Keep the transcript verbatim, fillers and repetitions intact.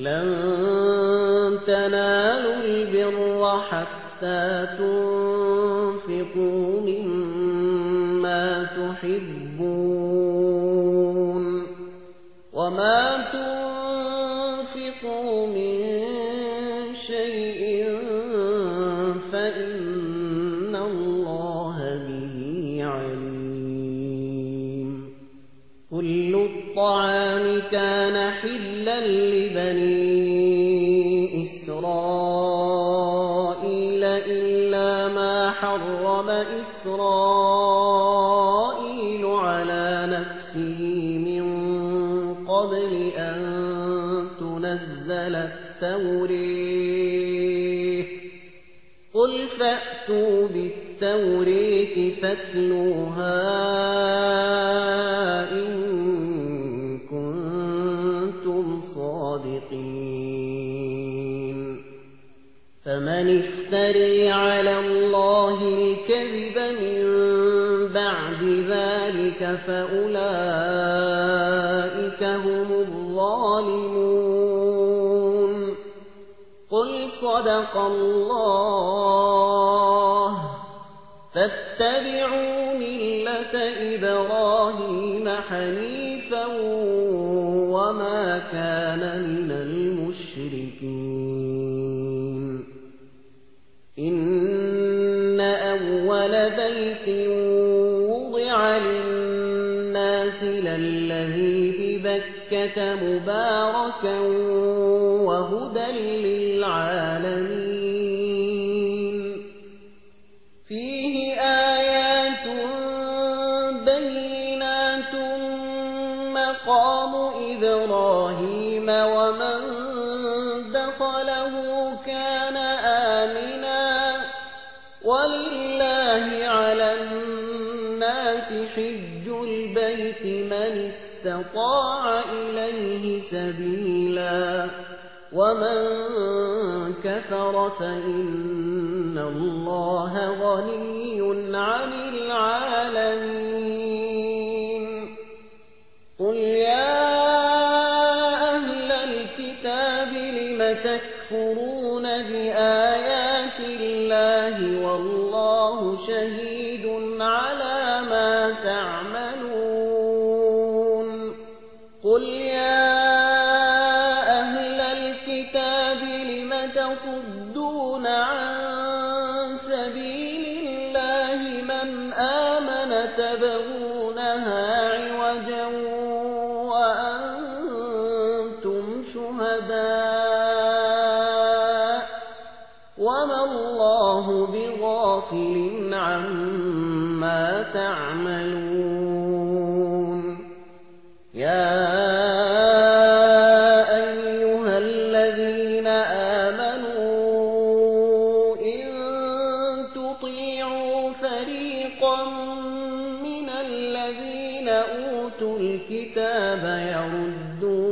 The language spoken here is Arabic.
لن تنالوا البر حتى تنفقوا مما تحبون وما تنفقوا من شيء فإن الله به عليم. كل الطعام كان حلا لبني إسرائيل إلا ما حرم إسرائيل على نفسه من قبل أن تنزل التورية قل فأتوا بالتورية فاتلوها إن كنتم صادقين. فمن افتري على الله الكذب من بعد ذلك فأولئك هم الظالمون. قل صدق الله فاتبعوا ملة إبراهيم حنيفا وما كان من المشركين. إن أول بيت وضع للناس للذي ببكة مباركا وهدى للعالمين. فيه آيات بينات مقام إبراهيم ومن دخله كان آمنا ولله على الناس حج البيت من استطاع إليه سبيلا ومن كفر فإن الله غني عن العالمين. قل يا أهل الكتاب لم تكفرون بآيات الله والله شهيد على ما تعملون. قل يا أهل الكتاب لم تصدون عن سبيل الله من آمن تبغونها عوجا وأنتم شهداء وما الله بغافل عما تعملون. يا أيها الذين آمنوا إن تطيعوا فريقا من الذين أوتوا الكتاب يردون